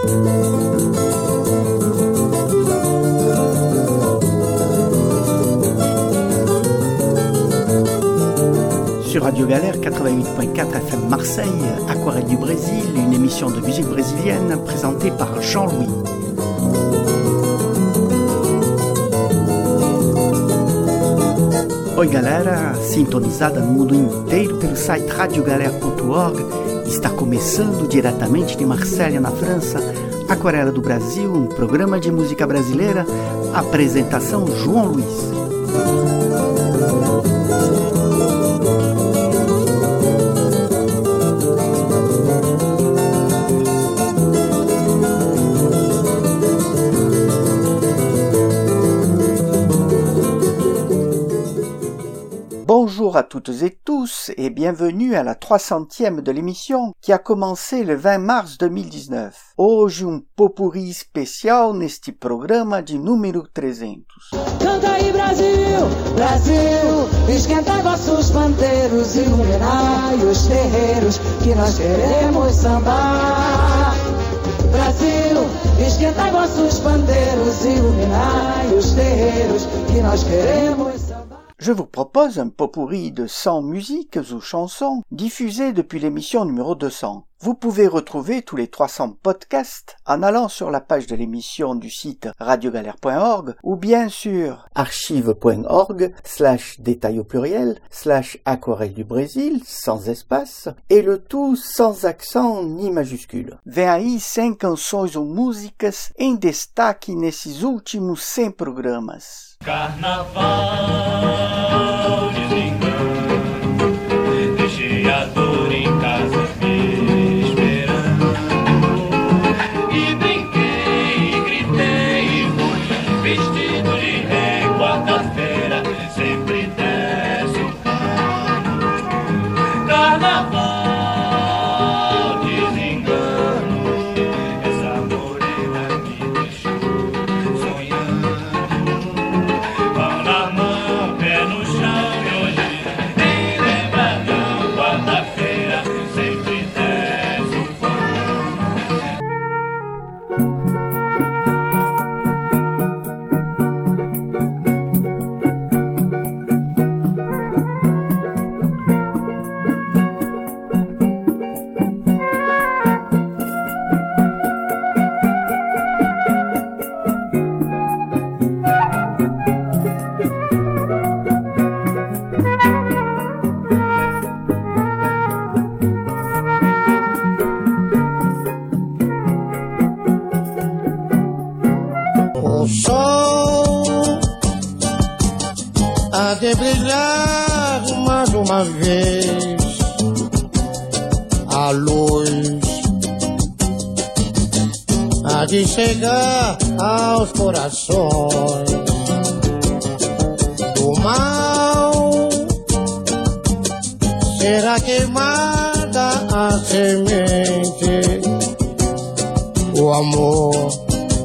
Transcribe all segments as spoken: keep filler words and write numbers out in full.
Sur Radio Galère quatre-vingt-huit point quatre F M Marseille, Aquarelle du Brésil, une émission de musique brésilienne présentée par Jean-Louis. Oi galera, sintonizada no mundo inteiro pelo site radio galère ponto org, está começando diretamente de Marselha, na França, Aquarela do Brasil, um programa de música brasileira, apresentação João Luiz. Bonjour à toutes et tous et bienvenue à la trois centième de l'émission qui a commencé le vingt mars dois mil e dezenove. Hoje um popurrí especial neste programa de número trezentos. Canta aí Brasil, Brasil, esquenta vossos pandeiros, iluminai os terreiros que nós queremos sambar. Brasil, esquenta vossos pandeiros, iluminai os terreiros que nós queremos sambar. Je vous propose un pot-pourri de cent musiques ou chansons diffusées depuis l'émission numéro deux cents. Vous pouvez retrouver tous les trois cents podcasts en allant sur la page de l'émission du site radio galère point org ou bien sur archive point org slash détail au pluriel slash aquarelle du Brésil sans espace et le tout sans accent ni majuscule. Vem aí cem canções ou músicas em destaque nesses últimos cem programas. Carnaval, desengano, deixei a dor em casa me esperando. E brinquei, e gritei, e fui vestido de rei. Quarta-feira sempre desce o pano. Carnaval, desengano, essa morena me deixou sonhando. O sol há de brilhar mais uma vez, a luz há de chegar aos corações do mal, será queimada a semente, o amor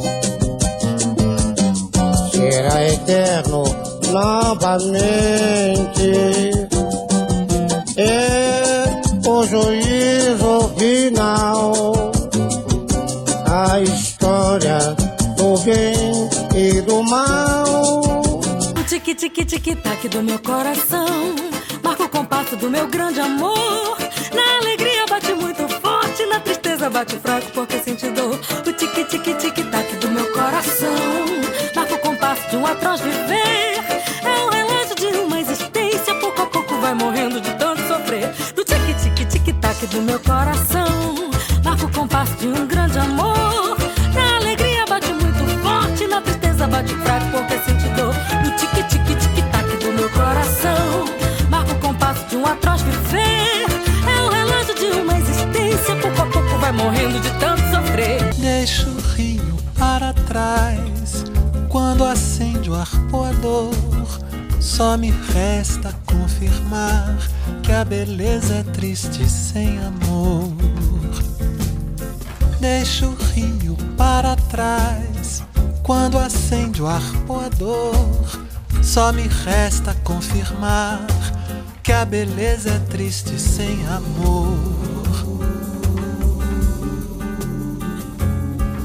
será eterno novamente. É o juízo final, a história do bem e do mal. O tique-tique-tique-tac do meu coração marca o compasso do meu grande amor. Na alegria bate muito forte, na tristeza bate fraco porque sente dor. O tique-tique-tique-tac do meu coração marca o compasso de um atroz viver. É o relógio de uma existência, pouco a pouco vai morrendo de tanto sofrer. No tique-tique-tique-tac do meu coração marca o compasso de um grande amor. Na alegria bate muito forte, na tristeza bate fraco porque sente dor. No tique-tique-tique-tac do meu coração marca o compasso de um atroz viver. É o relógio de uma existência, pouco a pouco vai morrendo de tanto sofrer. Deixa o rio para trás quando acende o arpoador. Só me resta confirmar que a beleza é triste sem amor. Deixa o rio para trás quando acende o arpoador. Só me resta confirmar que a beleza é triste sem amor.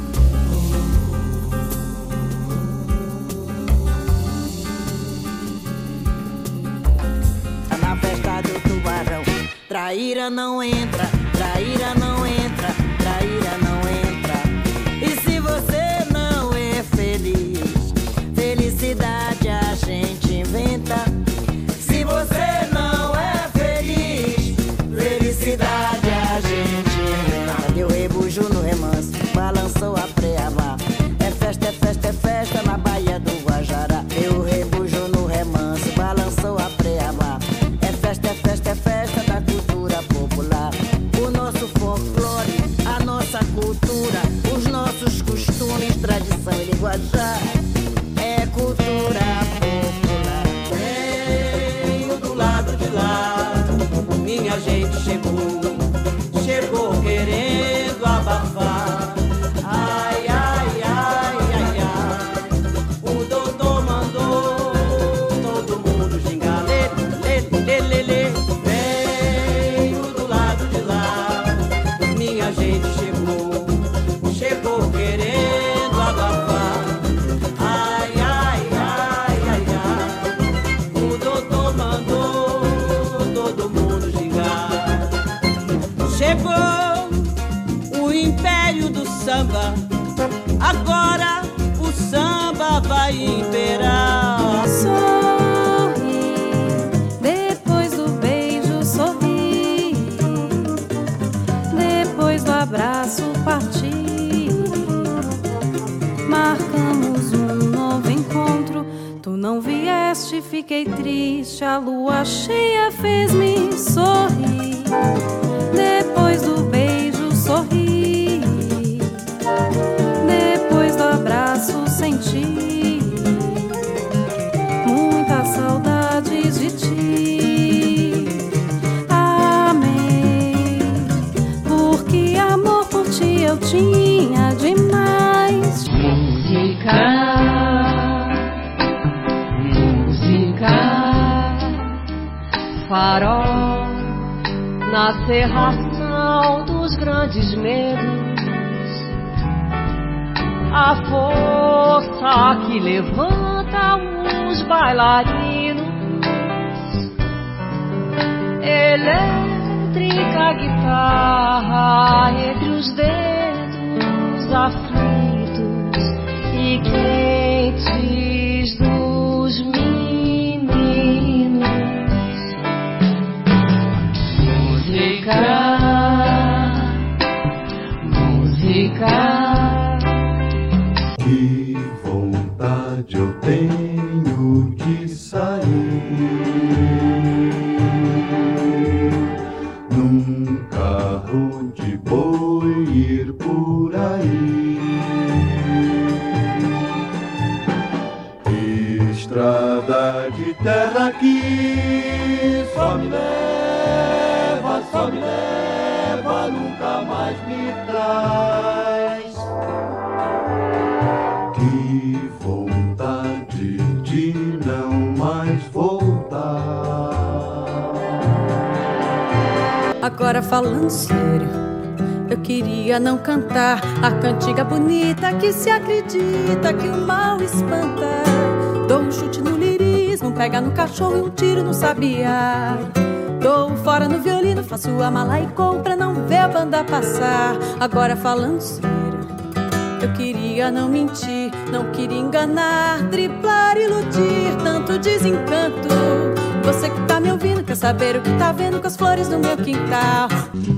traíra não entra, traíra não entra, traíra não entra. E se você não é feliz, felicidade a gente inventa. Se você não é feliz, felicidade a gente inventa. Deu rebujo no remanso, balançou a preamar. É festa, é festa, é festa na Baía do Guajará. Deu rebujo no remanso, balançou a preamar. É festa, é festa, é festa da cultura popular. O nosso folclore, a nossa cultura, os nossos costumes, tradição e linguajar. É cultura popular. Venho do lado de lá, minha gente chegou, chegou querendo abafar. Ai, ai, ai, ai, ai, o doutor mandou todo mundo gingar. Lê, lê, lê, lê, lê. Venho do lado de lá, minha gente chegou, chegou querendo abafar. Ai, ai, ai, ai, ai, o doutor mandou todo mundo gingar. Chegou o império do samba, agora o samba vai imperar. Sorri, depois do beijo sorri, depois do abraço partir. Marcamos um novo encontro, tu não vieste, fiquei triste. A lua cheia fez-me sorrir, depois do beijo sorri, depois do abraço senti muitas saudades de ti. Amei, porque amor por ti eu tinha demais. Música, música, farol na cerração dos grandes medos. A força que levanta os bailarinos, elétrica guitarra entre os dedos aflitos e quentes dos meninos. Música, música. Que vontade eu tenho de sair num carro de boi, ir por aí. Estrada de terra que só me leva, só me leva, nunca mais me traz. Que vontade de não mais voltar. Agora falando sério, eu queria não cantar a cantiga bonita que se acredita que o mal espanta. Dou um chute no lirismo, pega no cachorro e um tiro no sabiá. Dou um fora no violino, faço a mala e compra, não vê a banda passar. Agora falando sério, eu queria não mentir, não queria enganar, driblar, iludir, tanto desencanto. Você que tá me ouvindo quer saber o que tá vendo com as flores do meu quintal.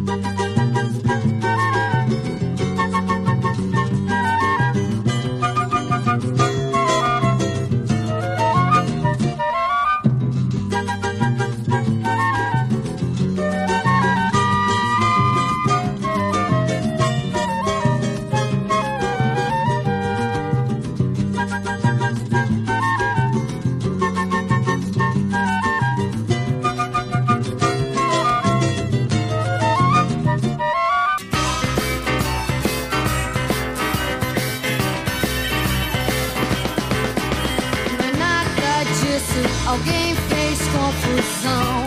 Alguém fez confusão.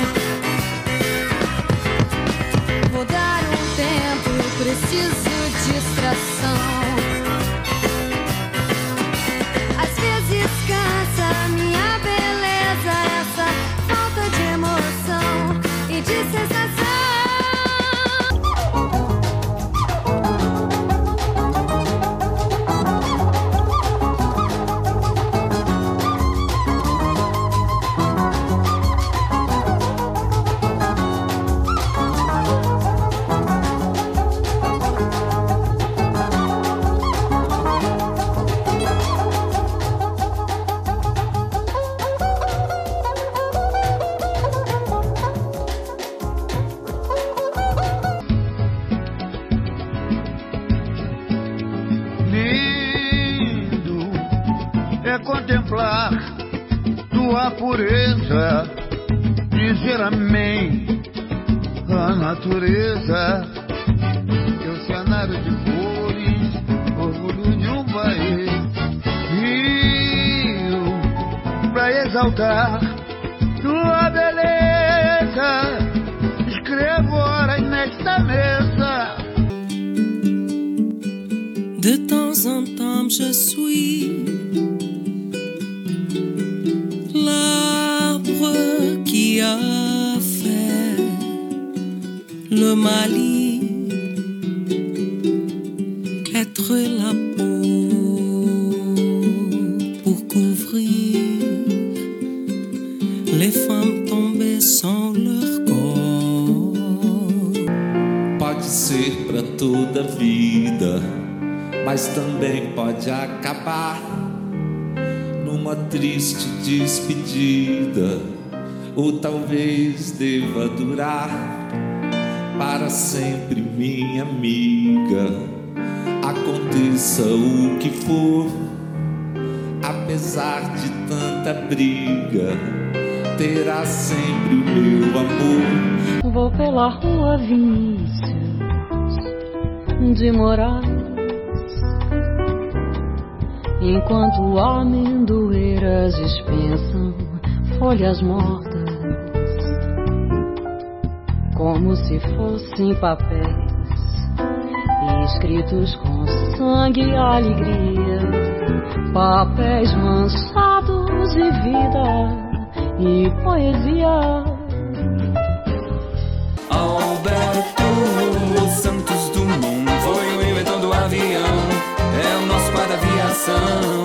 Vou dar um tempo, preciso distração. Às vezes cansa minha beleza, essa falta de emoção e de sensação. contemplar tua pureza, dizer amém à natureza, teu cenário de cores, orgulho de um país, rio pra exaltar tua beleza, escrevo horas nesta mesa. De temps en temps je suis l'arbre qui a fait le Mali, être la peau pour couvrir les femmes tombées sans leur corps. Pode ser pra toda vida, mas também pode acabar numa triste despedida, ou talvez deva durar para sempre, minha amiga. Aconteça o que for, apesar de tanta briga, terá sempre o meu amor. Vou pela rua Vinícius de Moraes, enquanto amendoeiras dispensam folhas mortas, como se fossem papéis escritos com sangue e alegria, papéis manchados de vida e poesia. Alberto Santos Dumont foi o inventor do avião, é o nosso pai da aviação.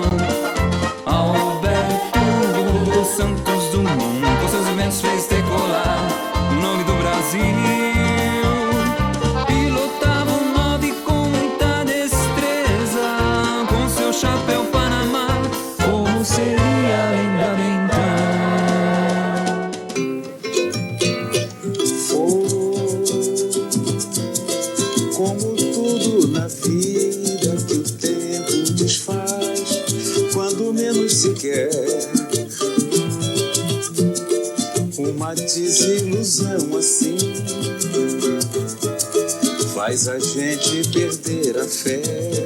Alberto Santos Dumont, com seus inventos fez decolar o nome do Brasil. Pilotava um nove com muita destreza, com seu chapéu Panamá, como seria lembrado então? Como tudo na vida que o tempo desfaz, quando menos se quer, uma desilusão assim faz a gente perder a fé,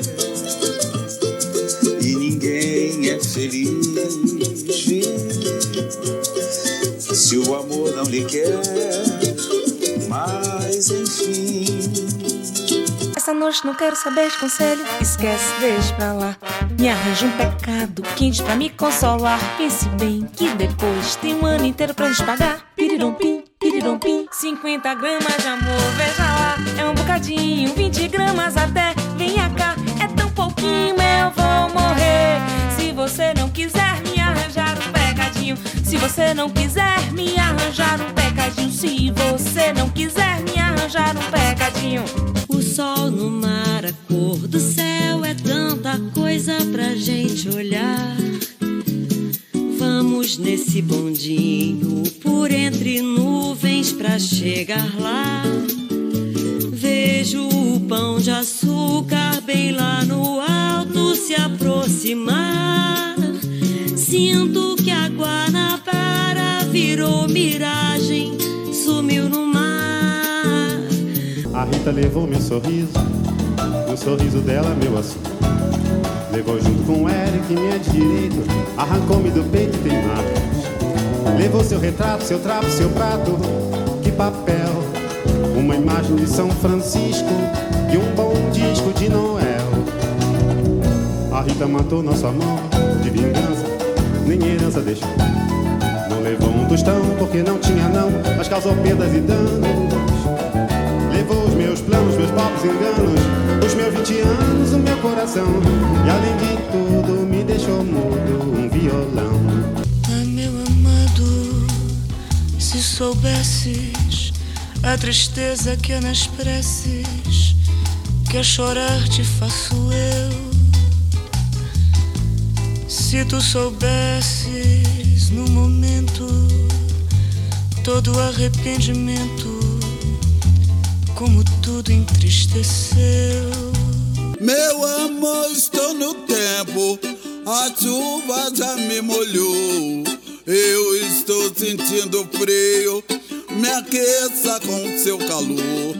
e ninguém é feliz se o amor não lhe quer, mas enfim. Essa noite não quero saber de conselho, esquece, deixa pra lá. Me arranja um pecado quente pra me consolar. Pense bem que depois tem um ano inteiro pra gente pagar. Pirirompim, pirirompim, cinquenta gramas de amor, veja lá. É um bocadinho, vinte gramas até, venha cá. É tão pouquinho, eu vou morrer. Se você não quiser me arranjar um pecadinho, se você não quiser me arranjar um pecadinho, se você não quiser me arranjar um pecadinho. O sol no mar, a cor do céu, é tanta coisa pra gente olhar. Vamos nesse bondinho por entre nuvens pra chegar lá. Vejo o pão de açúcar bem lá no alto se aproximar. Sinto que a Guanabara virou miragem, sumiu no mar. A Rita levou meu sorriso, o sorriso dela meu assunto. Levou junto com o Eric, minha direito, arrancou-me do peito e tem marcas. Levou seu retrato, seu trapo, seu prato, que papel. Uma imagem de São Francisco e um bom disco de Noel. A Rita matou nosso amor de vingança, nem herança deixou. Não levou um tostão porque não tinha não, mas causou perdas e danos. Levou os meus planos, meus pobres enganos, os meus vinte anos, o meu coração. E além de tudo me deixou mudo um violão. Ah, meu amado, se soubesses a tristeza que é nas preces, que a chorar te faço eu. Se tu soubesses no momento todo o arrependimento, como tudo entristeceu. Meu amor, estou no tempo, a chuva já me molhou. Eu estou sentindo frio, me aqueça com seu calor.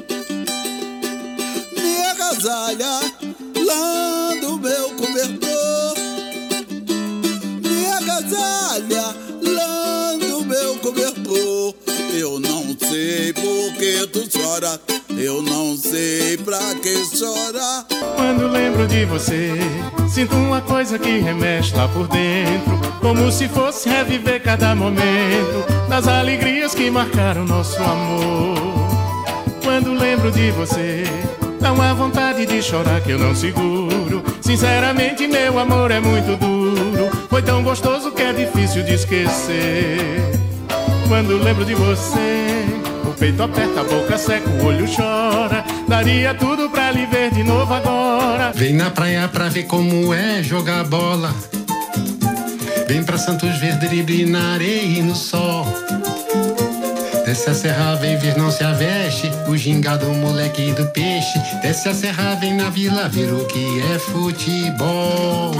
Me agasalha lá do meu cobertor. Me agasalha lá do meu cobertor. Eu não sei por que tu chora, eu não sei pra que chorar. Quando lembro de você, sinto uma coisa que remexe lá por dentro, como se fosse reviver cada momento das alegrias que marcaram nosso amor. Quando lembro de você, dá uma vontade de chorar que eu não seguro. Sinceramente, meu amor é muito duro, foi tão gostoso que é difícil de esquecer. Quando lembro de você, o peito aperta, a boca seca, o olho chora. Daria tudo pra lhe ver de novo agora. Vem na praia pra ver como é jogar bola. Vem pra Santos ver drible na areia e no sol. Desce a serra, vem ver, não se aveste, o gingado, o moleque do peixe. Desce a serra, vem na vila ver o que é futebol.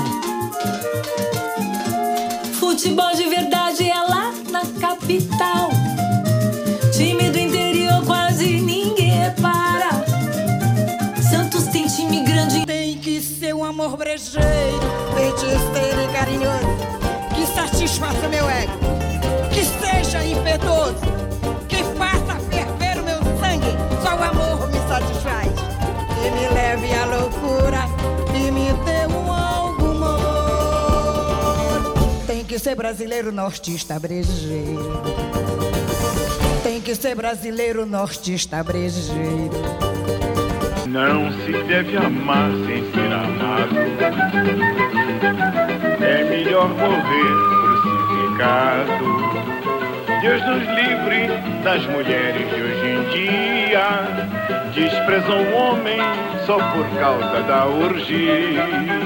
Futebol de verdade é lá na capital. Time do interior quase ninguém repara. Santos tem time grande. Tem que ser um amor brejeiro, feiticeiro e carinhoso, que satisfaça meu ego, que seja impetuoso, que faça ferver o meu sangue. Só o amor me satisfaz, que me leve à loucura e me dê um algo amor. Tem que ser brasileiro, nortista, brejeiro. Tem que ser brasileiro, nortista, brejeiro. Não se deve amar sem ser amado. É melhor morrer crucificado. Deus nos livre das mulheres de hoje em dia. Desprezam o homem só por causa da orgia.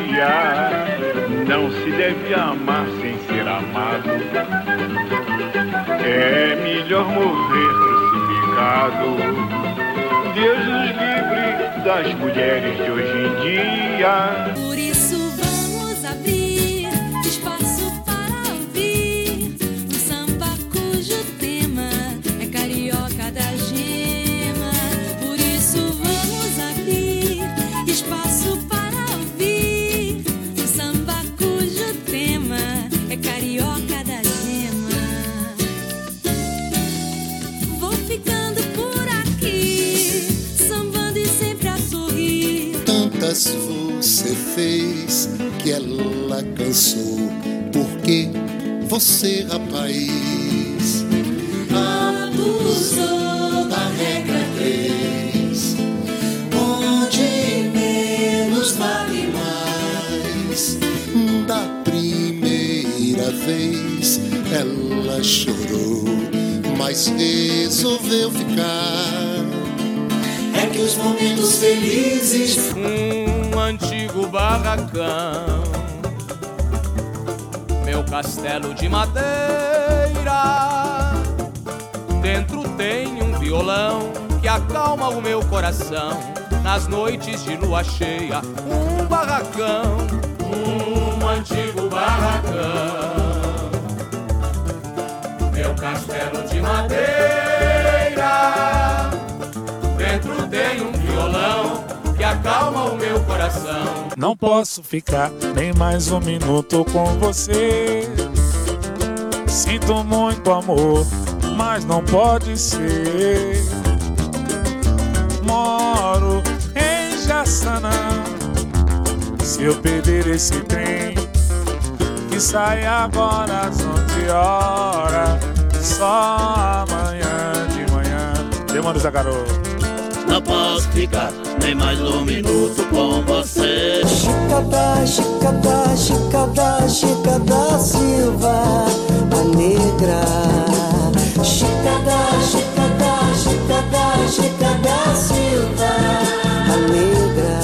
Não se deve amar sem ser amado. É melhor morrer crucificado. Deus nos livre das mulheres de hoje em dia. Por isso vamos abrir espaço para ouvir um samba cujo tema é carioca da gema. Por isso vamos abrir espaço para ouvir um samba cujo tema é carioca da gema. Vou ficando por aqui, sambando e sempre a sorrir. Tantas você fez que ela cansou. Porque você, rapaz, abusou da regra três, onde menos vale mais. Da primeira vez ela chorou, mas resolveu ficar. É que os momentos felizes. Um antigo barracão, meu castelo de madeira. Dentro tem um violão que acalma o meu coração nas noites de lua cheia. Um barracão, um antigo barracão, meu castelo de madeira. Dentro tem um violão que acalma o meu coração. Não posso ficar nem mais um minuto com você. Sinto muito amor, mas não pode ser. Moro em Jaçanã. Se eu perder esse trem que sai agora às onze horas, só amanhã de manhã. Demônio Zagarou. Não posso ficar nem mais um minuto com você. Chica da, Chica da, Chica da, Chica da Silva, a negra. Chica da, Chica da, Chica da, Chica da Silva, a negra.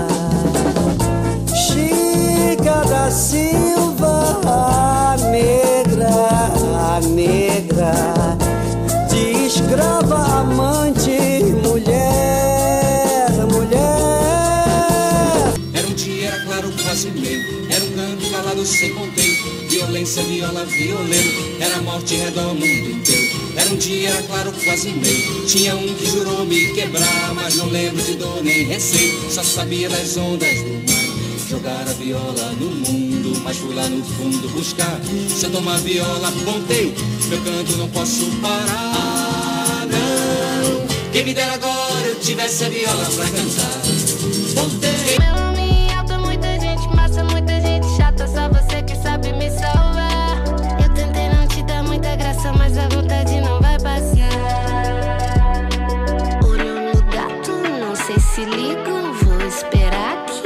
Chica da Silva, a negra, a negra. De escrava, amante, mulher, mulher. claro, quase meio. Era um canto calado sem contento. Violência, viola, violento. Era morte redor o mundo inteiro. Era um dia, era claro, quase meio. Tinha um que jurou me quebrar, mas não lembro de dor nem receio. Só sabia das ondas do mar. Jogar a viola no mundo, mas fui lá no fundo buscar. Se eu tomar viola, ponteio, meu canto não posso parar. Ah, não, quem me dera agora eu tivesse a viola pra cantar. Ponteio. Meu nome alto, muita gente massa, muita gente chata, só você que sabe me salvar. Eu tentei não te dar muita graça, mas a vontade não vai passar. Olho no gato, não sei se ligo, vou esperar aqui.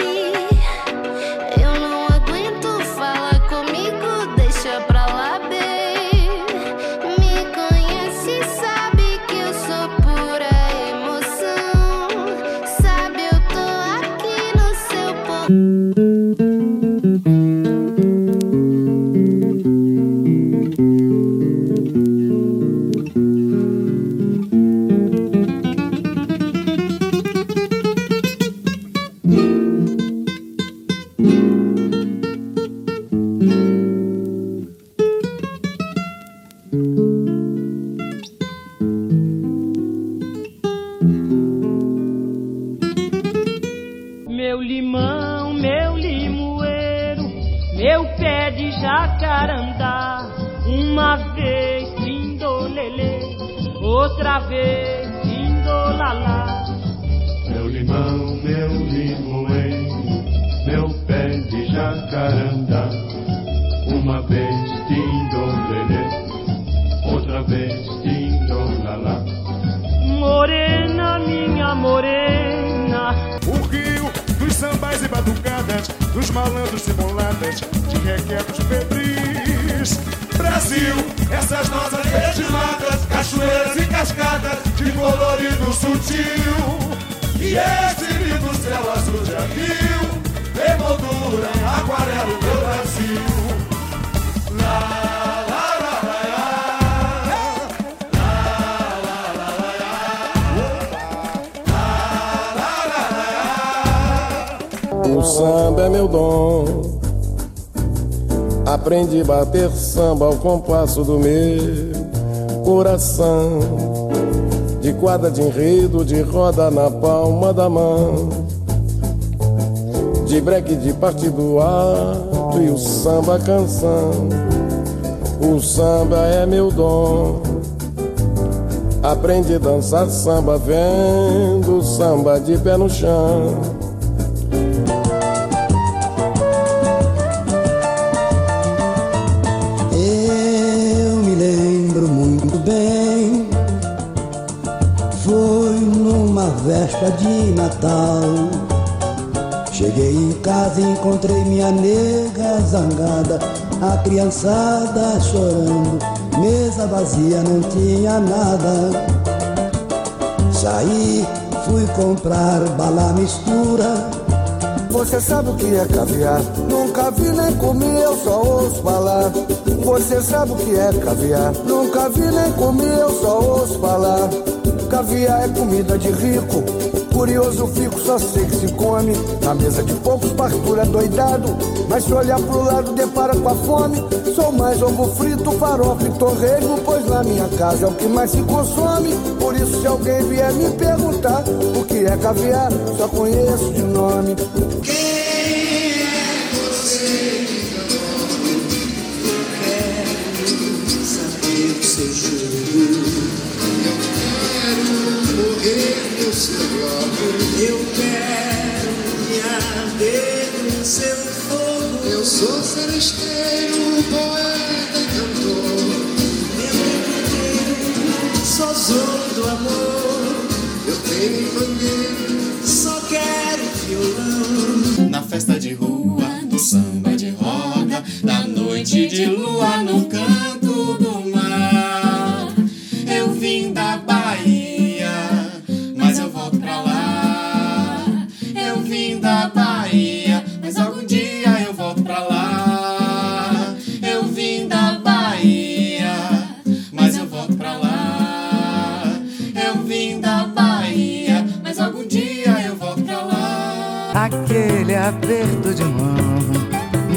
O samba é meu dom. Aprendi a bater samba ao compasso do meu coração. De quadra de enredo, de roda na palma da mão. De breque, de partido alto e o samba canção. O samba é meu dom. Aprendi a dançar samba vendo samba de pé no chão. Véspera de Natal, cheguei em casa e encontrei minha nega zangada, a criançada chorando, mesa vazia, não tinha nada. Saí, fui comprar bala mistura. Você sabe o que é caviar? Nunca vi nem comi, eu só ouço falar. Você sabe o que é caviar? Nunca vi nem comi, eu só ouço falar. Caviar é comida de rico, curioso fico, só sei que se come. Na mesa de poucos, fartura doidado, mas se olhar pro lado depara com a fome. Sou mais ovo frito, farofa e torresmo, pois na minha casa é o que mais se consome. Por isso se alguém vier me perguntar o que é caviar, só conheço de nome. Quem é você? Eu quero saber o seu jogo. Morrer no seu bloco, eu quero me arder no seu fogo. Eu sou seresteiro, poeta e cantor. Eu sou zolo do amor. Eu tenho bandeira, só quero violão. Na festa de rua, no samba de roda, na noite de lua, no canto do mar. Eu vim da Bahia, mas eu volto pra lá. Eu vim da Bahia, mas algum dia eu volto pra lá. Eu vim da Bahia, mas eu volto pra lá. Eu vim da Bahia, mas algum dia eu volto pra lá. Aquele aperto de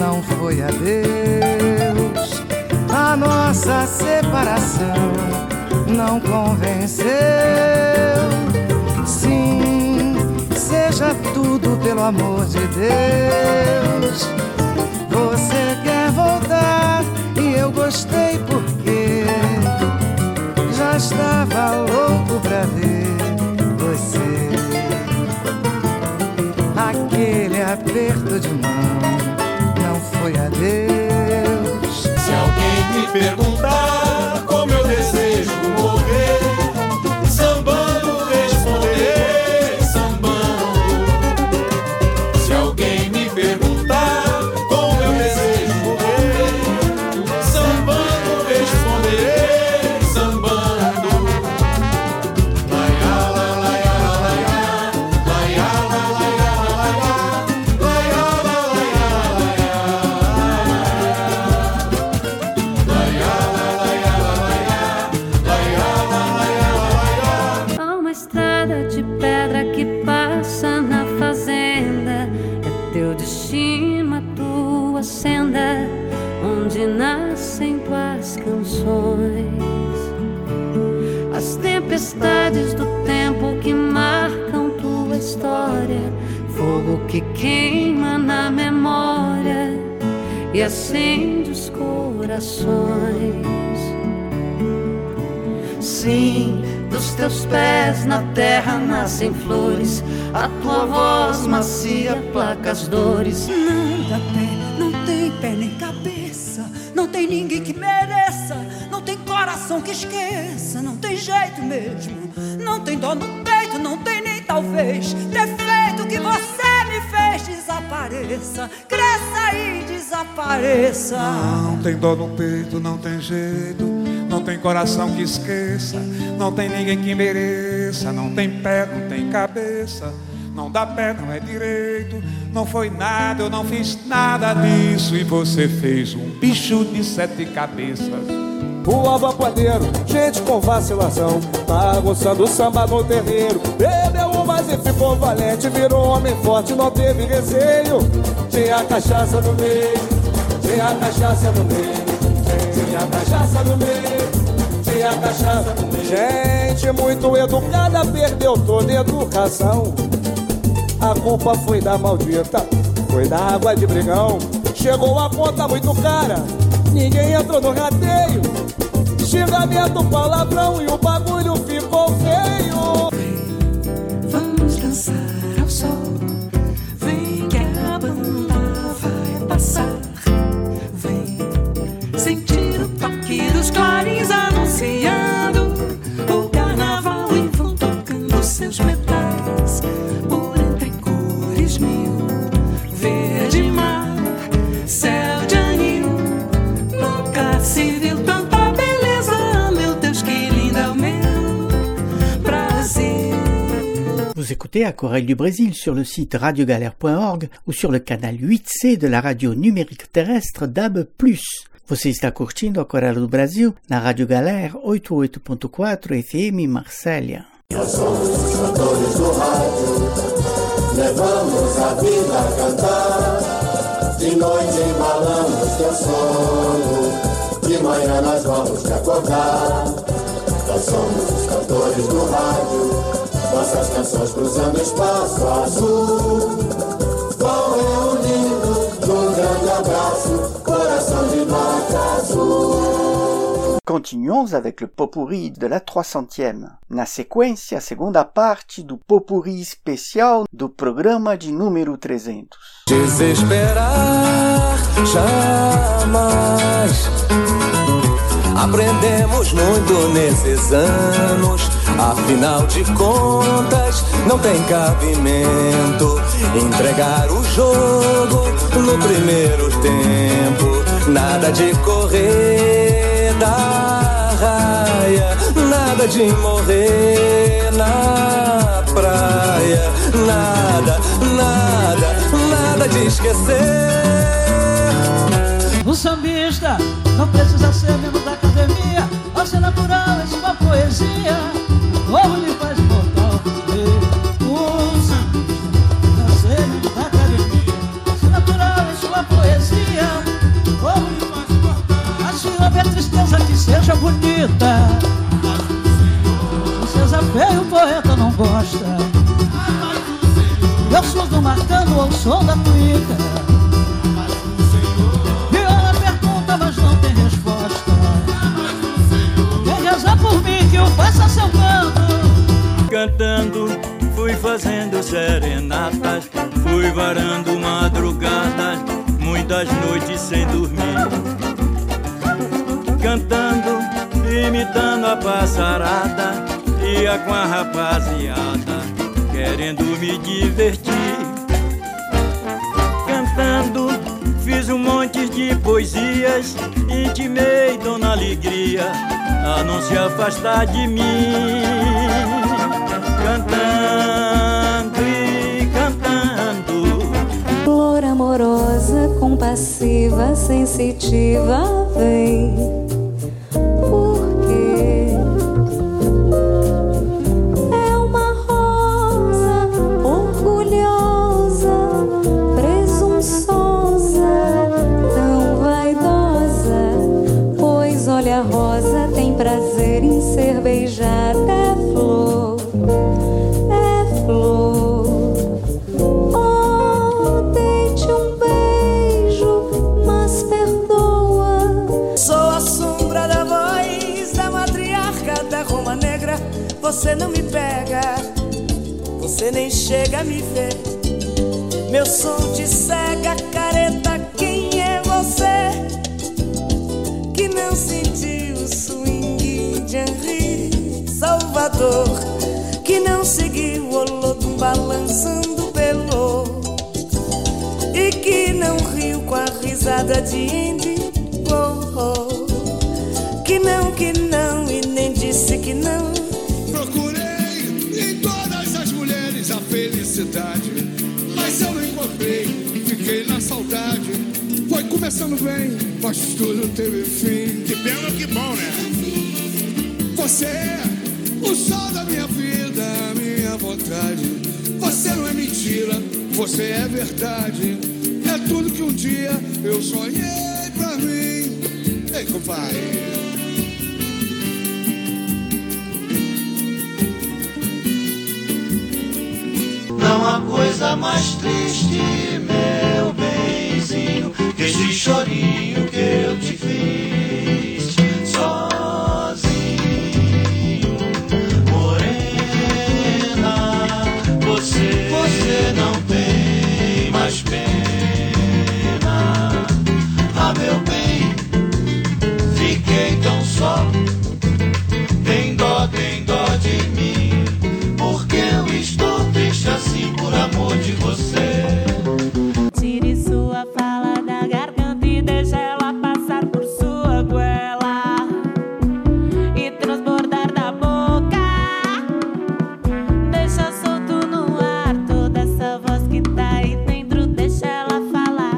não foi adeus. A nossa separação não convenceu. Sim, seja tudo pelo amor de Deus. Você quer voltar e eu gostei porque já estava louco pra ver você. Aquele aperto de mão não foi adeus. Se alguém me perguntar como eu desejo morrer, sambando responderei, sambando. Se alguém me perguntar como eu desejo morrer, sambando responderei, sambando. Laia, la, laia, la, laia, laia, la, laia, la, laia, laia, la, laia, Há uma estrada de pedra que passa na fazenda. É teu destino, a tua senda, onde nascem tuas canções. As tempestades do tempo que marcam tua história, fogo que queima na memória e acende os corações. Sim, dos teus pés na terra nascem flores, a tua voz macia placa as dores. Não dá pé, não tem pé nem cabeça, não tem ninguém que mereça, não tem coração que esqueça, não tem jeito mesmo, não tem dó no peito, não tem nem talvez defeito que você me fez. Desapareça, cresça e desapareça. Não tem dó no peito, não tem jeito, não tem coração que esqueça, não tem ninguém que mereça, não tem pé, não tem cabeça, não dá pé, não é direito, não foi nada, eu não fiz nada disso e você fez um bicho de sete cabeças. O avapadeiro, gente com vacilação, tá gostando do samba no terreiro. Bebeu umas e ficou valente, virou homem forte, não teve receio. Tinha cachaça no meio, tinha cachaça no meio, tinha cachaça no meio, tinha cachaça no meio. Gente muito educada, perdeu toda a educação. A culpa foi da maldita, foi da água de brigão. Chegou a conta muito cara, ninguém entrou no rateio. Xingamento, palavrão e o bagulho ficou feio. Vem, vamos dançar ao sol. Vem que a banda vai passar. Vem sentir o toque dos clarins anunciando o carnaval e vão tocando seus metais por entre cores mil. Verde mar, céu de anil, nunca se viu tanta beleza, meu Deus, que lindo é o meu Brasil. Vous écoutez Aquarelle du Brésil sur le site radio galère point org ou sur le canal huit C de la radio numérique terrestre D A B plus. Você está curtindo Aquarelle do Brasil na Rádio Galère oitenta e oito ponto quatro F M Marsella. Nós somos os cantores do rádio, levamos a vida a cantar. De noite embalamos teu sono, de manhã nós vamos te acordar. Nós somos os cantores do rádio, nossas canções cruzando espaço azul. Vão reunindo num grande abraço, coração de nota azul. Continuons avec le pot-pourri de la trocenteème. Na sequência, a segunda parte do pot-pourri especial do programa de número trezentos. Desesperar jamais. Aprendemos muito nesses anos. Afinal de contas, não tem cabimento entregar o jogo no primeiro tempo. Nada de correr da raia, nada de morrer na praia, nada, nada, nada de esquecer. O sambista não precisa ser membro da academia, ao ser natural é sua poesia, logo lhe faz mortal viver. O sambista não ser membro da academia, ao ser natural é sua poesia, seja bonita. Princesa feia o poeta não gosta. Eu sou do marcando ao som da cuíca. Viola pergunta, mas não tem resposta. Quem rezar por mim que eu faça seu canto. Cantando, fui fazendo serenatas, fui varando madrugadas, muitas noites sem dormir. Cantando, imitando a passarada, ia com a rapaziada, querendo me divertir. Cantando, fiz um monte de poesias, intimei Dona Alegria a não se afastar de mim. Cantando e cantando. Flor amorosa, compassiva, sensitiva, vem. Por quê? É uma rosa orgulhosa, presunçosa, tão vaidosa. Pois olha, a rosa tem prazer em ser beijada. É flor, é flor. Oh, deite um beijo, mas perdoa. Sou a sombra da voz da matriarca da Roma Negra. Você não me pega, você nem chega a me ver. Meu som te cega, careta, quem é você? Que não sentiu o swing de Henri Salvador, que não seguiu o Olodum balançando pelo, e que não riu com a risada de Indy, oh, oh. Que não, que não, e nem disse que não. Procurei em todas as mulheres a felicidade, mas eu não encontrei, fiquei na saudade. Foi começando bem, mas tudo teve fim. Que pena, que bom, né? Você é o sol da minha vida, a minha vontade. Você não é mentira, você é verdade. É tudo que um dia eu sonhei pra mim. Ei, compadre. Não há coisa mais triste, meu benzinho, que este chorinho que eu te fiz sozinho. Morena, você, você não tem mais pena. Ah, meu bem, fiquei tão só. Tem dó, tem dó de mim, porque eu estou triste assim por amor de você. Tire sua fala da garganta e deixa ela passar por sua goela e transbordar da boca. Deixa solto no ar toda essa voz que tá aí dentro, deixa ela falar.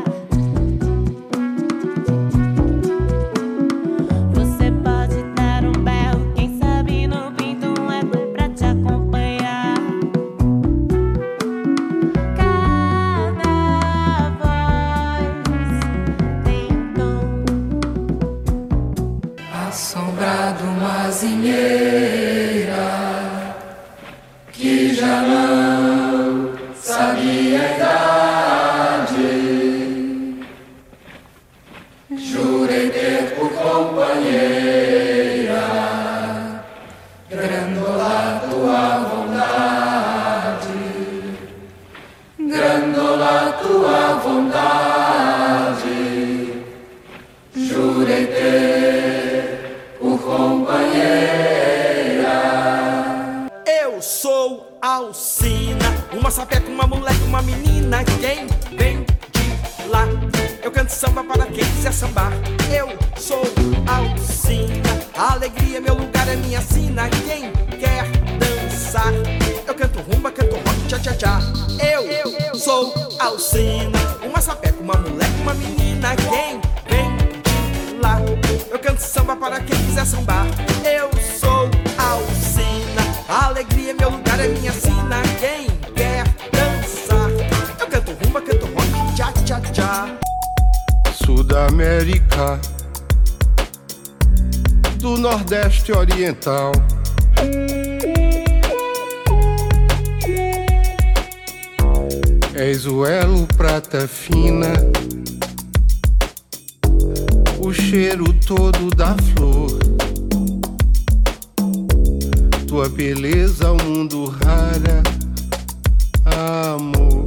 Você pode dar um berro, quem sabe no pinto um eco pra te acompanhar. Cada voz tem um tom. Assombrado uma zinheira que já não sabia a idade. Jurei ter por companheira Grandola, tua vontade. Grandola, tua vontade. Jurei ter por companheira. Eu sou Alcina, uma sapeca, uma moleque, uma menina. Quem vem de lá? Eu canto samba para quem quiser sambar. Eu sou Alcina, a alegria é meu lugar, é minha sina. Quem quer dançar? Eu canto rumba, canto rock, tchá tchá tchá. Eu, eu sou Alcina, uma sapeca, uma moleque, uma menina. Quem vem de lá? Eu canto samba para quem quiser sambar. Eu sou Alcina, a alegria é meu lugar, é minha sina. Quem quer dançar? Eu canto rumba, canto rock, tchá tchá tchá. Sudamérica, do Nordeste Oriental. És o elo prata fina, o cheiro todo da flor. Tua beleza ao mundo rara, amor.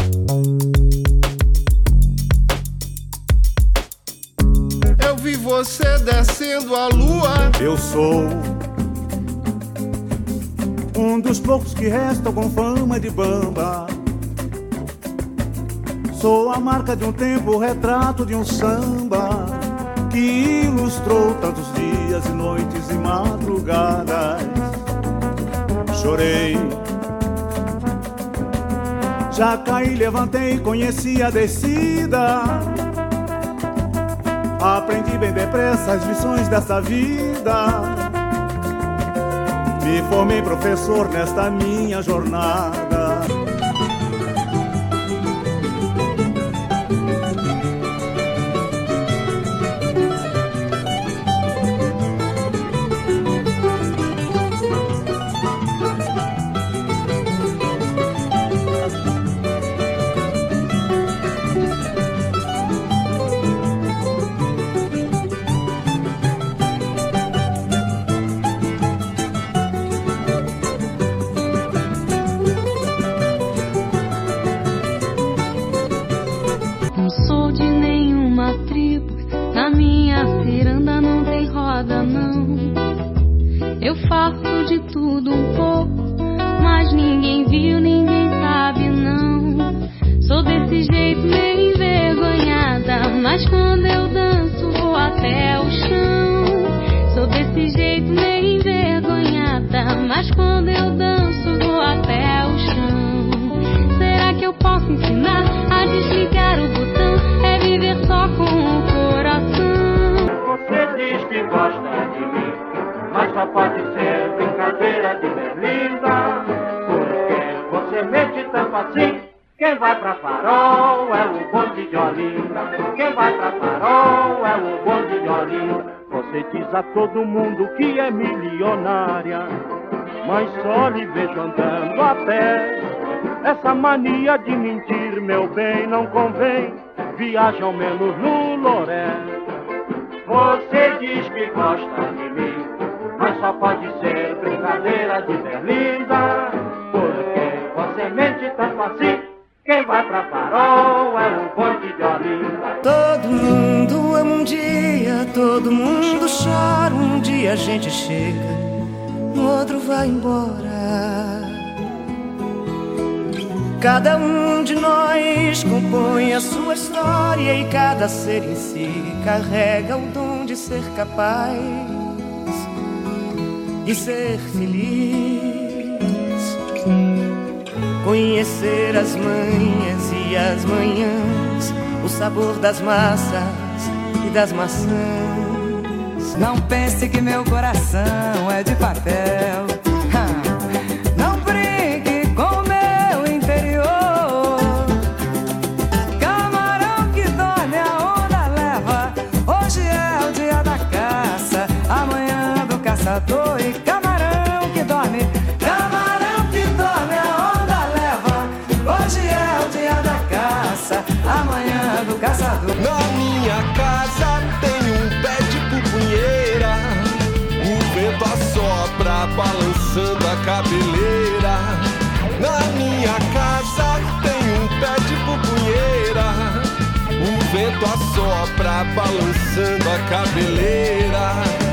Eu vi você descendo a lua. Eu sou um dos poucos que restam com fama de bamba. Sou a marca de um tempo, o retrato de um samba que ilustrou tantos dias e noites e madrugadas. Chorei, já caí, levantei, conheci a descida. Aprendi bem depressa as lições dessa vida. Me formei professor nesta minha jornada. Faço de tudo um pouco, mas ninguém viu, ninguém sabe não. Sou desse jeito meio envergonhada, mas quando eu danço vou até o chão. Sou desse jeito meio envergonhada, mas quando eu danço vou até o chão. Será que eu posso ensinar a desligar o botão? É viver só com o coração. Você diz que gosta de mim, mas só pode ser brincadeira de berlinda. Porque você mente tanto assim. Quem vai pra Farol é o bonde de Olinda. Quem vai pra Farol é o bonde de Olinda. Você diz a todo mundo que é milionária, mas só lhe vejo andando a pé. Essa mania de mentir, meu bem, não convém. Viaja ao menos no Loré. Você diz que gosta de mim, mas só pode ser brincadeira de berlinda. Porque você mente tanto assim. Quem vai pra Farol é o bonde de Olinda. Todo mundo ama um dia, todo mundo chora. Um dia a gente chega, no outro vai embora. Cada um de nós compõe a sua história, e cada ser em si carrega o dom de ser capaz e ser feliz. Conhecer as manhas e as manhãs, o sabor das massas e das maçãs. Não pense que meu coração é de papel. Não brinque com meu interior. Camarão que dorme a onda leva. Hoje é o dia da caça, amanhã do caçador. E camarão que dorme, camarão que dorme a onda leva. Hoje é o dia da caça, amanhã do caçador. Na minha casa tem um pé de pupunheira, o vento assopra balançando a cabeleira. Na minha casa tem um pé de pupunheira, o vento assopra balançando a cabeleira.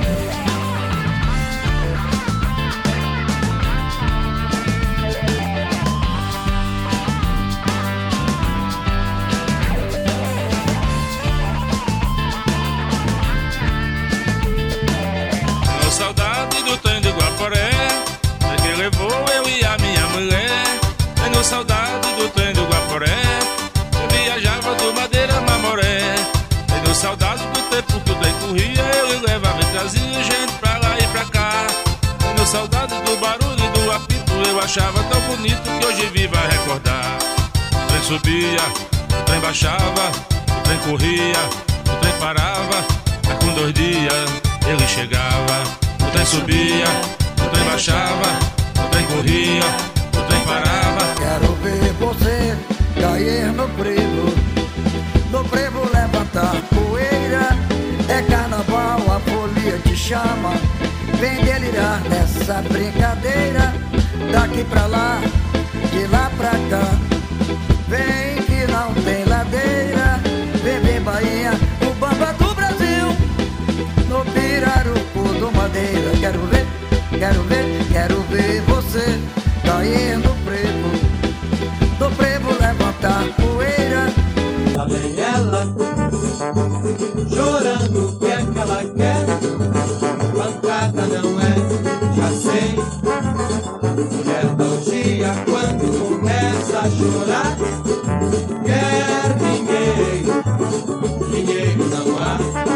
Saudade do trem de Guaporé, que levou eu e a minha mulher. Tenho saudade do trem do Guaporé, eu viajava do Madeira a Mamoré. Tenho saudade do tempo que o trem corria, eu levava e trazia gente pra lá e pra cá. Tenho saudade do barulho e do apito, eu achava tão bonito que hoje vivo a recordar. O trem subia, o trem baixava, o trem corria, o trem parava, é com dois dias Ele chegava, o trem subia, o trem baixava, o trem corria, o trem parava. Quero ver você cair no frevo, no frevo levantar poeira. É carnaval, a folia te chama, vem delirar nessa brincadeira. Daqui pra lá, de lá pra cá, vem que não tem ladeira. Vem ver Bahia, o bamba do Brasil, no pirarucu do Madeira. Quero ver, quero ver, quero ver você cair no frevo, no frevo levantar poeira. Lá vem ela, chorando o que é que ela quer. Pancada não é, já sei. Mulher da orgia quando começa a chorar, quer dinheiro, dinheiro não há,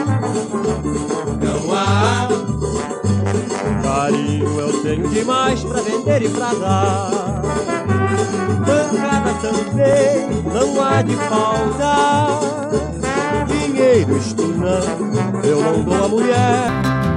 não há. Carinho eu tenho demais pra vender e pra dar. Pancada também não há de faltar. Dinheiro isto não, eu não dou a mulher.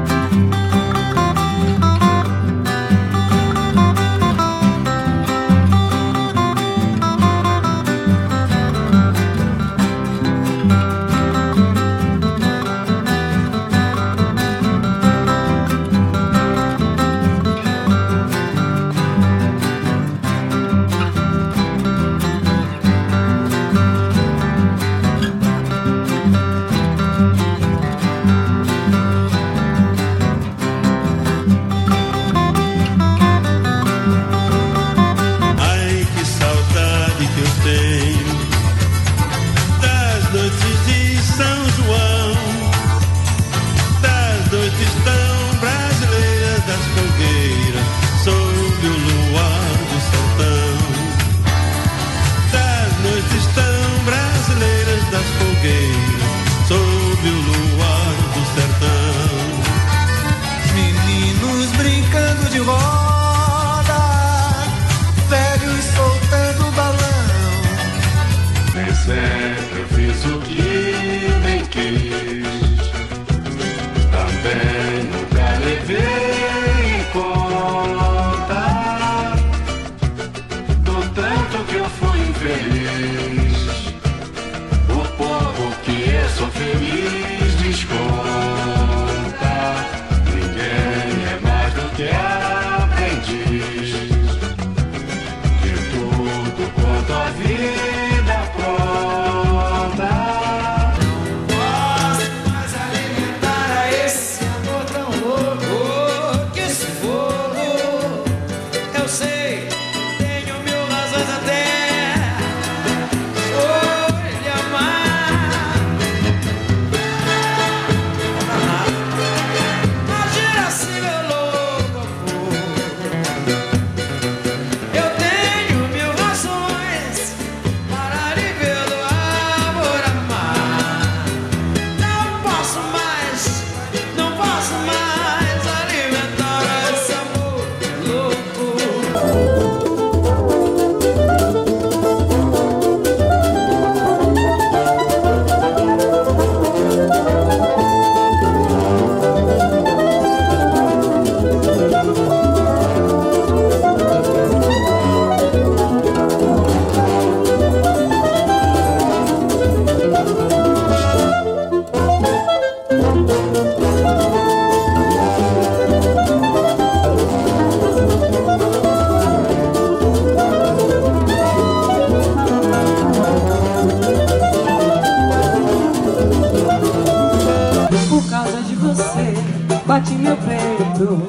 bate meu peito.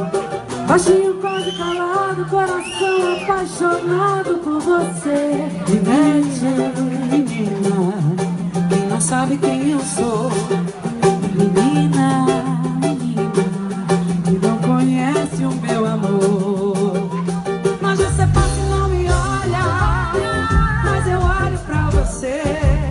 Baixinho, quase calado, coração apaixonado por você. Me mete, menina, quem não sabe quem eu sou. Menina, menina, que não conhece o meu amor. Mas você passa e não me olha, mas eu olho pra você.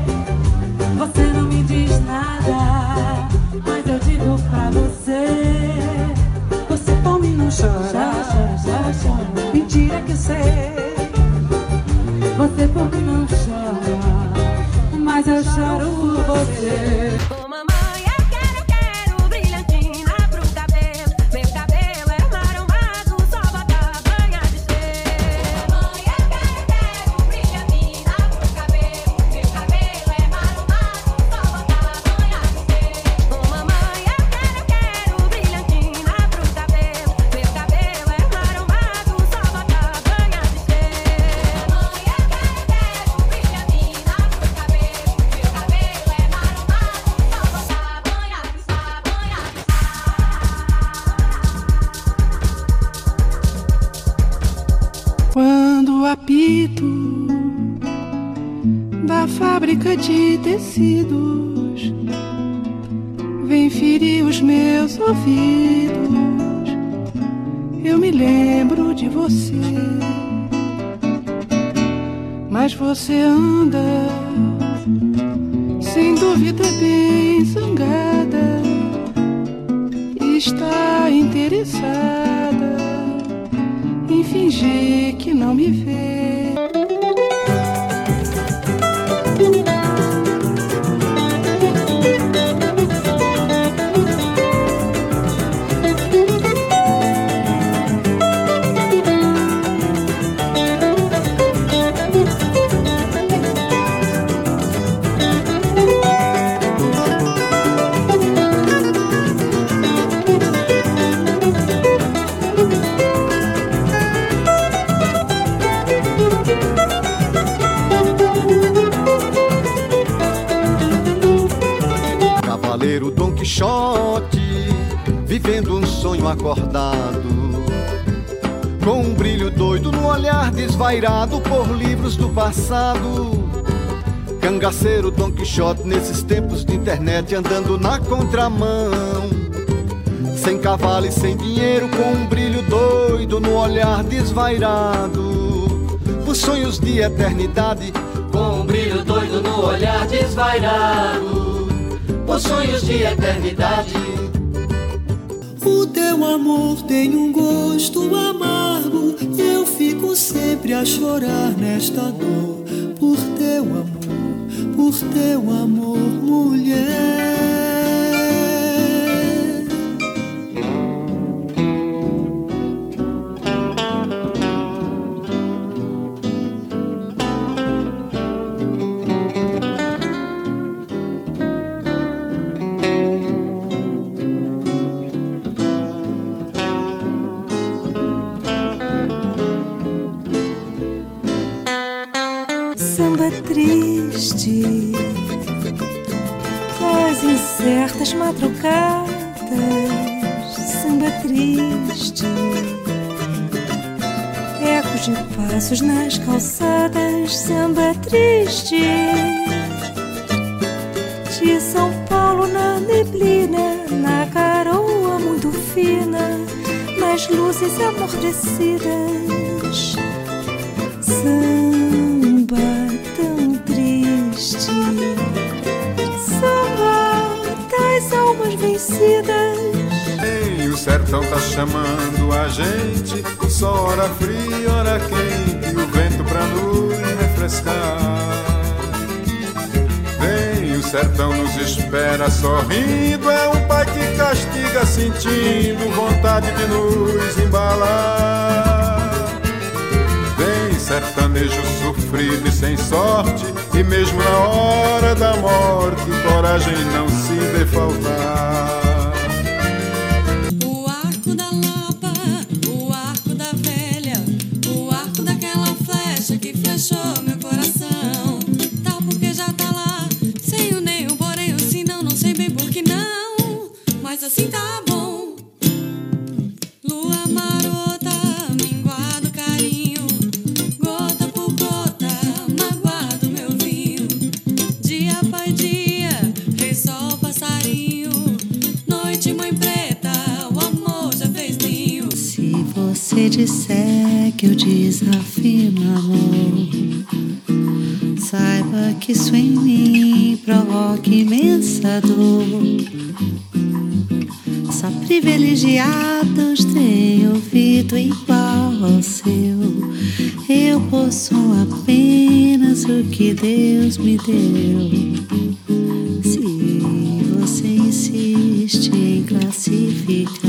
Você não me diz nada, mas eu digo pra você. Você por mim não chora, chora, chora, chora. Mentira que eu sei. Você por mim não chora, mas eu choro por você. Ô mamãe, eu quero, quero brilhantina. mosquito da fábrica de tecidos vem ferir os meus ouvidos. Eu me lembro de você, mas você anda sem dúvida bem zangada e está interessada em fingir que não me vê. Dom Quixote, vivendo um sonho acordado, com um brilho doido no olhar desvairado por livros do passado. Cangaceiro Dom Quixote nesses tempos de internet, andando na contramão, sem cavalo e sem dinheiro, com um brilho doido no olhar desvairado, os sonhos de eternidade, com um brilho doido no olhar desvairado, os sonhos de eternidade. O teu amor tem um gosto amargo, eu fico sempre a chorar nesta dor. Por teu amor, por teu amor, mulher. Samba triste, as incertas madrugadas. Samba triste, ecos de passos nas calçadas. Samba triste, de São Paulo na neblina, na garoa muito fina, nas luzes amortecidas. Samba tão triste, samba das almas vencidas. Ei, o sertão tá chamando a gente, só hora fria, hora quente, o vento pra nos refrescar. Vem, o sertão nos espera sorrindo, é um pai que castiga sentindo vontade de nos embalar. Sertanejo sofrido e sem sorte, e mesmo na hora da morte, coragem não se vê faltar. O arco da Lapa, o arco da velha, o arco daquela flecha que flechou meu coração. Tá porque já tá lá, sem o nem o porém, o senão, não sei bem por que não, mas assim tá bom. Lua marota, minguado carinho, gota por gota, magoado meu vinho. Dia pai dia, rei sol passarinho, noite mãe preta, o amor já fez ninho. Se você disser que eu desafio amor, saiba que isso em mim provoca imensa dor. Só privilegiados têm ouvido igual ao seu. Eu possuo apenas o que Deus me deu. Se você insiste em classificar,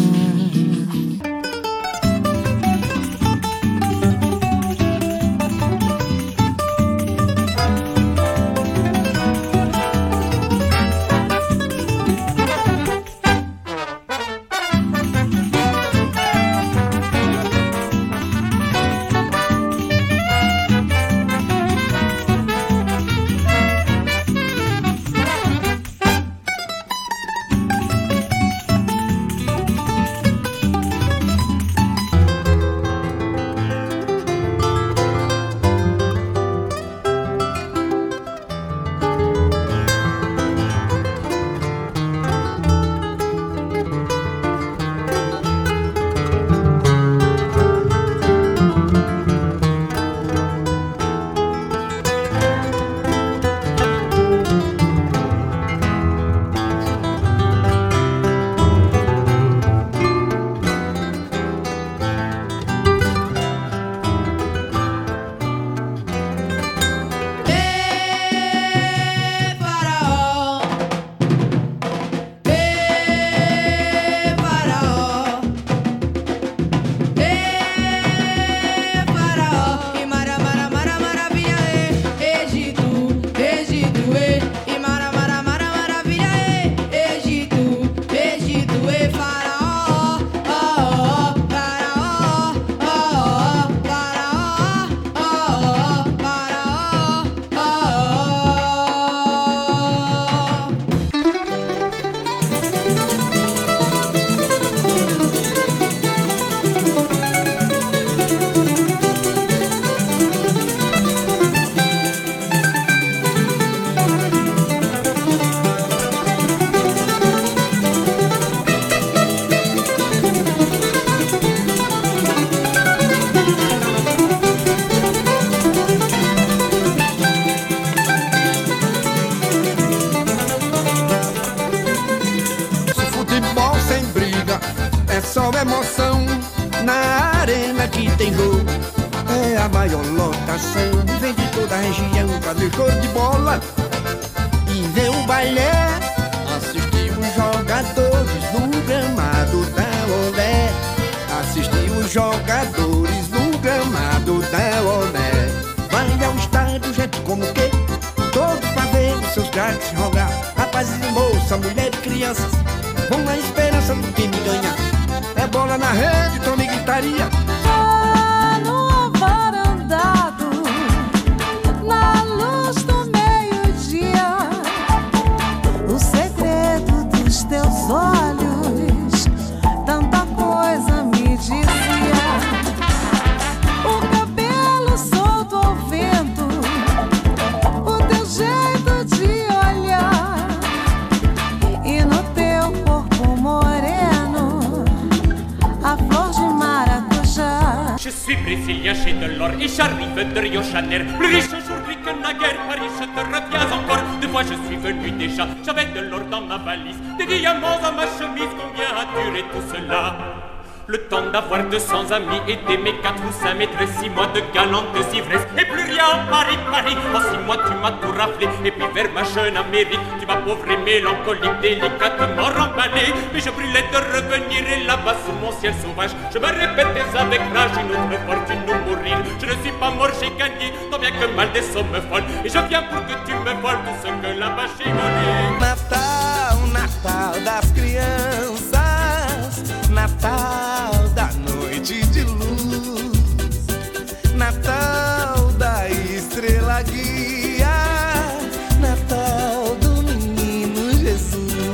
maior emoção na arena que tem jogo. É a maior lotação, vem de toda a região pra ver show de bola e ver o baile, assistir os jogadores no gramado da Olé, assistir os jogadores no gramado da Olé. Vai ao estádio gente como que, todos pra ver os seus craques jogar. Rapazes e moças, mulheres e crianças vão na esperança do time ganhar. É bola na rede, tome gritaria. Vá no varandado, na luz do meio-dia, o segredo dos teus olhos, tanta coisa me dizia. O cabelo solto ao vento, o teu jeito de olhar, e no teu corpo moreno a flor de maracujá. Je suis brésilien chez Delors et j'arrive de Rio Janeiro. Plus riche aujourd'hui que naguère, Paris, je te reviens encore. Deux fois je suis venu déjà, j'avais de l'or dans ma valise, des diamants dans ma chemise. Combien a duré tout cela? Le temps d'avoir deux cents amis et d'aimer quatre ou cinq maîtres, six mois de galantes ivresses et plus rien en Paris, Paris. En six mois tu m'as tout raflé et puis vers ma jeune Amérique, tu m'as pauvre et mélancolique, délicatement remballé. Mais je brûlais de revenir et là-bas sous mon ciel sauvage, je me répétais avec rage une autre fortune ou mourir. Je ne suis pas mort, j'ai gagné, tant bien que mal des sommes folles, et je viens pour que tu me voles tout ce que là-bas j'ai volé. Natal, Natal das crianças, Natal da noite de luz, Natal da estrela guia, Natal do menino Jesus.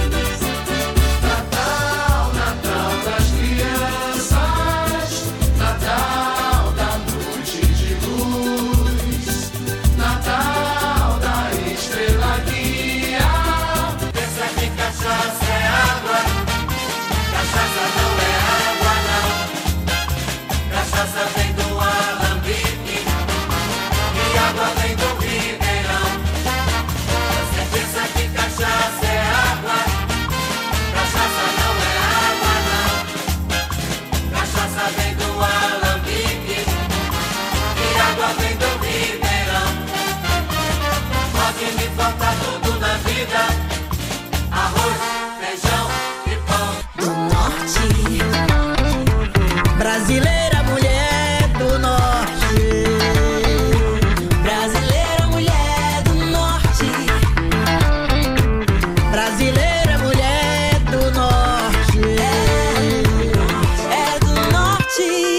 Natal, Natal das crianças, Natal da noite de luz, Natal da estrela guia. Pensa que cachaça é água, cachaça não é água não. Cachaça vem do Alambique e água vem do Ribeirão. Você pensa que cachaça é água, cachaça não é água não. Cachaça vem do Alambique e água vem do Ribeirão. Pode me faltar tudo na vida, arroz, feijão e pão. Do norte, brasileira mulher do norte, brasileira mulher do norte, brasileira mulher do norte, é do norte.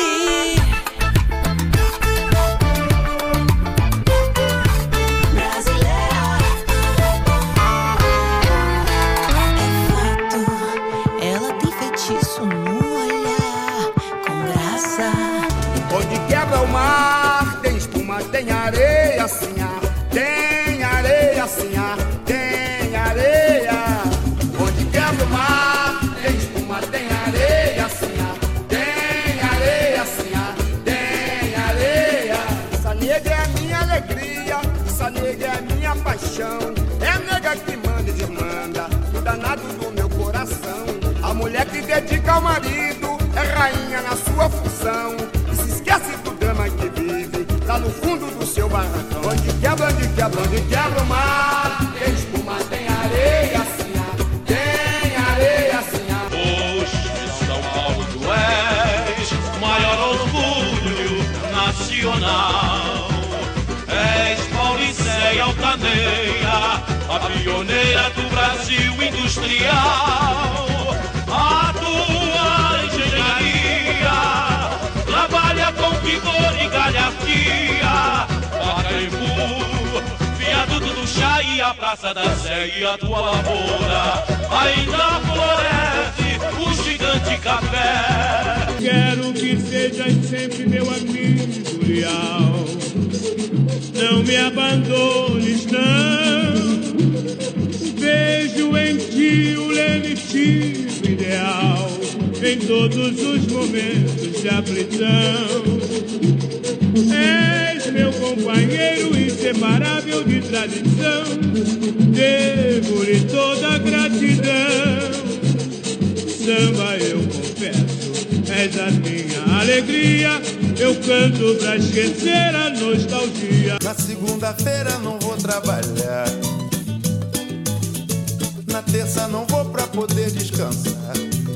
Ela tem feitiço no olhar, com graça. Onde quebra o mar, tem espuma, tem areia, sim, ah. Tem areia, sim, ah. Tem areia. Onde quebra o mar, tem espuma, tem areia, sim, ah. Tem areia, sim, ah. Tem areia. Essa nega é a minha alegria, essa nega é a minha paixão. É a nega que manda e desmanda, o danado do meu coração. A mulher que dedica ao marido é rainha na sua função, e se esquece do drama que vive lá no fundo do seu barracão. Onde quebra, onde quebra, onde quebra o mar, tem espuma, tem areia, sim, ah. Tem areia, sim, ah. Hoje São Paulo tu és o maior orgulho nacional. És Pauliceia Altaneia, a pioneira do Brasil industrial. A tua engenharia trabalha com vigor e galhardia. Pacaembu, viaduto do chá e a Praça da Sé e a tua lavoura ainda floresce o gigante café. Quero que sejas sempre meu amigo leal, não me abandones não. Vejo em ti o lenitivo ideal, em todos os momentos de aflição. És meu companheiro inseparável de tradição, devo-lhe toda a gratidão. Samba eu confesso alegria, eu canto pra esquecer a nostalgia. Na segunda-feira não vou trabalhar, na terça não vou pra poder descansar,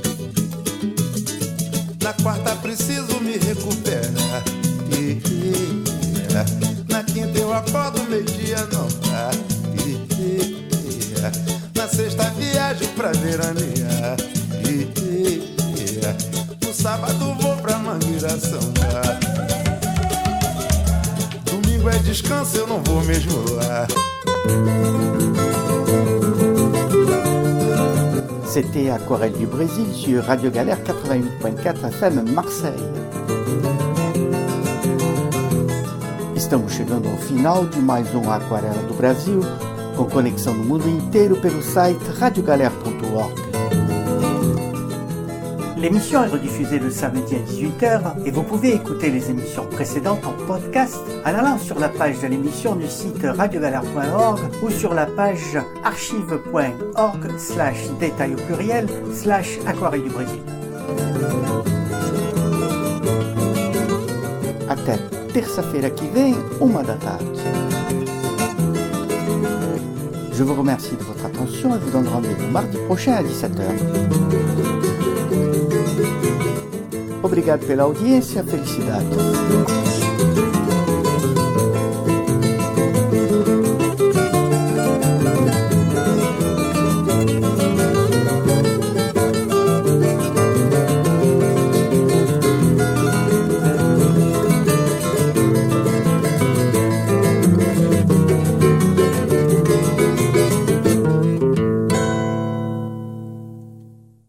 na quarta preciso me recuperar, e, e, e, na quinta eu acordo meio-dia não dá, e, e, e, na sexta viajo pra veranear, e, e, e, no sábado vou pra Mangueira sambar, domingo é descanso, eu não vou mesmo lá. C'était Aquarelle du Brésil sur Radio Galère quatre-vingt-huit point quatre F M Marseille. Estamos chegando ao final de mais um Aquarela do Brasil, com conexão no mundo inteiro pelo site radio galère ponto org. L'émission est rediffusée le samedi à dix-huit heures et vous pouvez écouter les émissions précédentes en podcast en allant sur la page de l'émission du site radio galère point org ou sur la page archive point org slash détail au pluriel slash Aquarelle du Brésil. Até terça-feira que vem, uma da tarde. Je vous remercie de votre attention et vous donne rendez-vous mardi prochain à dix-sept heures. Obrigado pela audiência, felicidades.